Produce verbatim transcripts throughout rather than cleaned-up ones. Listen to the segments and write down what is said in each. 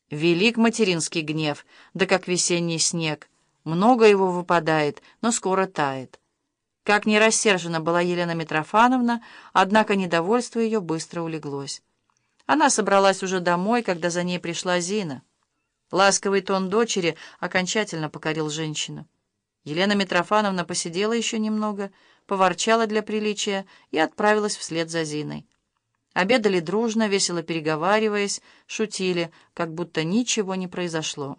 Велик материнский гнев, да как весенний снег. Много его выпадает, но скоро тает. Как ни рассержена была Елена Митрофановна, однако недовольство ее быстро улеглось. Она собралась уже домой, когда за ней пришла Зина. Ласковый тон дочери окончательно покорил женщину. Елена Митрофановна посидела еще немного, поворчала для приличия и отправилась вслед за Зиной. Обедали дружно, весело переговариваясь, шутили, как будто ничего не произошло.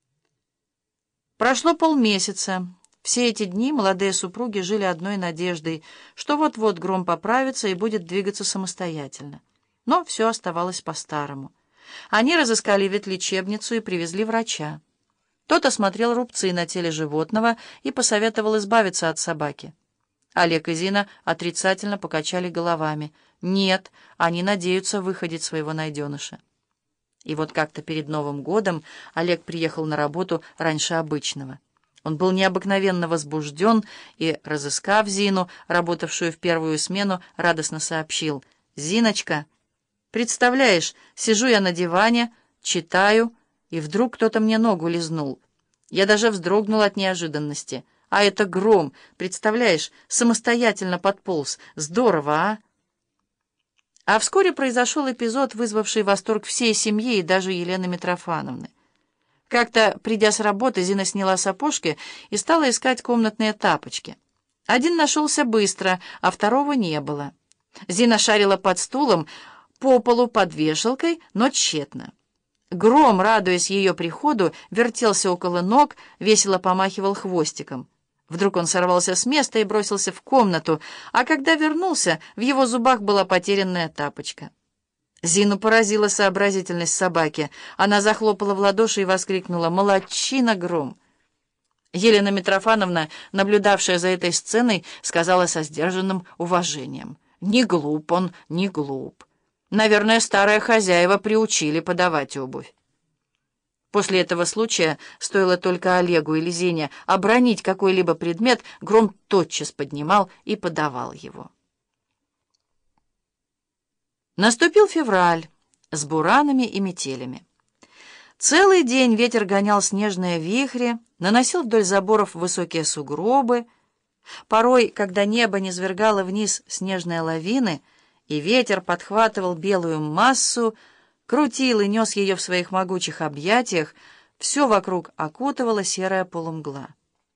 Прошло полмесяца. Все эти дни молодые супруги жили одной надеждой, что вот-вот Гром поправится и будет двигаться самостоятельно. Но все оставалось по-старому. Они разыскали ветлечебницу и привезли врача. Тот осмотрел рубцы на теле животного и посоветовал избавиться от собаки. Олег и Зина отрицательно покачали головами. Нет, они надеются выходить своего найденыша. И вот как-то перед Новым годом Олег приехал на работу раньше обычного. Он был необыкновенно возбужден и, разыскав Зину, работавшую в первую смену, радостно сообщил: «Зиночка, представляешь, сижу я на диване, читаю, и вдруг кто-то мне ногу лизнул. Я даже вздрогнул от неожиданности. А это Гром, представляешь, самостоятельно подполз. Здорово, а?» А вскоре произошел эпизод, вызвавший восторг всей семьи и даже Елены Митрофановны. Как-то, придя с работы, Зина сняла сапожки и стала искать комнатные тапочки. Один нашелся быстро, а второго не было. Зина шарила под стулом, по полу под вешалкой, но тщетно. Гром, радуясь ее приходу, вертелся около ног, весело помахивал хвостиком. Вдруг он сорвался с места и бросился в комнату, а когда вернулся, в его зубах была потерянная тапочка. Зину поразила сообразительность собаки. Она захлопала в ладоши и воскликнула: «Молодчина, Гром!» Елена Митрофановна, наблюдавшая за этой сценой, сказала со сдержанным уважением: «Не глуп он, не глуп. Наверное, старые хозяева приучили подавать обувь». После этого случая, стоило только Олегу или Зине обронить какой-либо предмет, Гром тотчас поднимал и подавал его. Наступил февраль с буранами и метелями. Целый день ветер гонял снежные вихри, наносил вдоль заборов высокие сугробы. Порой, когда небо низвергало вниз снежные лавины, и ветер подхватывал белую массу, крутил и нес ее в своих могучих объятиях, все вокруг окутывала серая полумгла.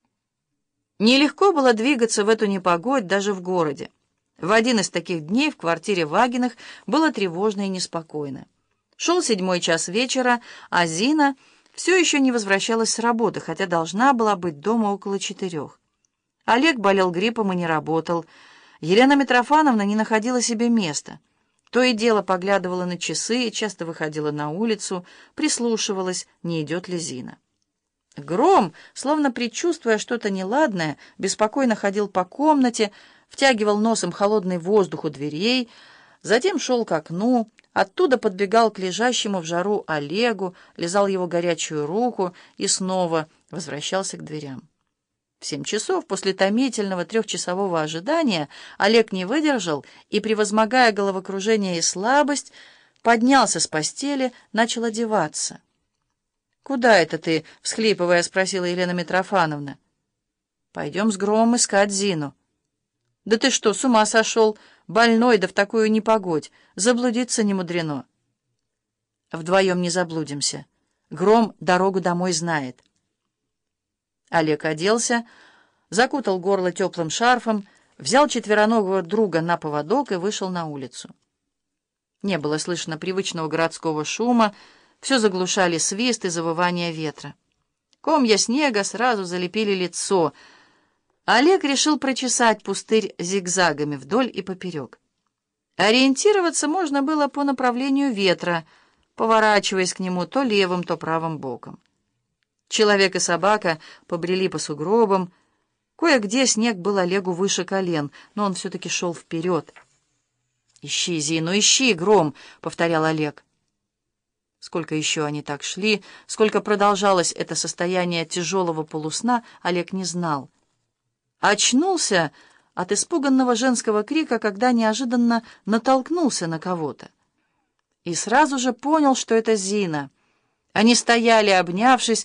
Нелегко было двигаться в эту непогодь даже в городе. В один из таких дней в квартире Вагиных было тревожно и неспокойно. Шел седьмой час вечера, а Зина все еще не возвращалась с работы, хотя должна была быть дома около четырех. Олег болел гриппом и не работал. Елена Митрофановна не находила себе места. То и дело поглядывала на часы и часто выходила на улицу, прислушивалась, не идет ли Зина. Гром, словно предчувствуя что-то неладное, беспокойно ходил по комнате, втягивал носом холодный воздух у дверей, затем шел к окну, оттуда подбегал к лежащему в жару Олегу, лизал его горячую руку и снова возвращался к дверям. В семь часов после томительного трехчасового ожидания Олег не выдержал и, превозмогая головокружение и слабость, поднялся с постели, начал одеваться. «Куда это ты?» — всхлипывая, спросила Елена Митрофановна. «Пойдем с Громом искать Зину». «Да ты что, с ума сошел? Больной, да в такую непогодь. Заблудиться не мудрено». «Вдвоем не заблудимся. Гром дорогу домой знает». Олег оделся, закутал горло теплым шарфом, взял четвероногого друга на поводок и вышел на улицу. Не было слышно привычного городского шума, все заглушали свист и завывание ветра. Комья снега сразу залепили лицо. Олег решил прочесать пустырь зигзагами вдоль и поперек. Ориентироваться можно было по направлению ветра, поворачиваясь к нему то левым, то правым боком. Человек и собака побрели по сугробам. Кое-где снег был Олегу выше колен, но он все-таки шел вперед. «Ищи, Зину, ищи, Гром!» — повторял Олег. Сколько еще они так шли, сколько продолжалось это состояние тяжелого полусна, Олег не знал. Очнулся от испуганного женского крика, когда неожиданно натолкнулся на кого-то. И сразу же понял, что это Зина. Они стояли, обнявшись,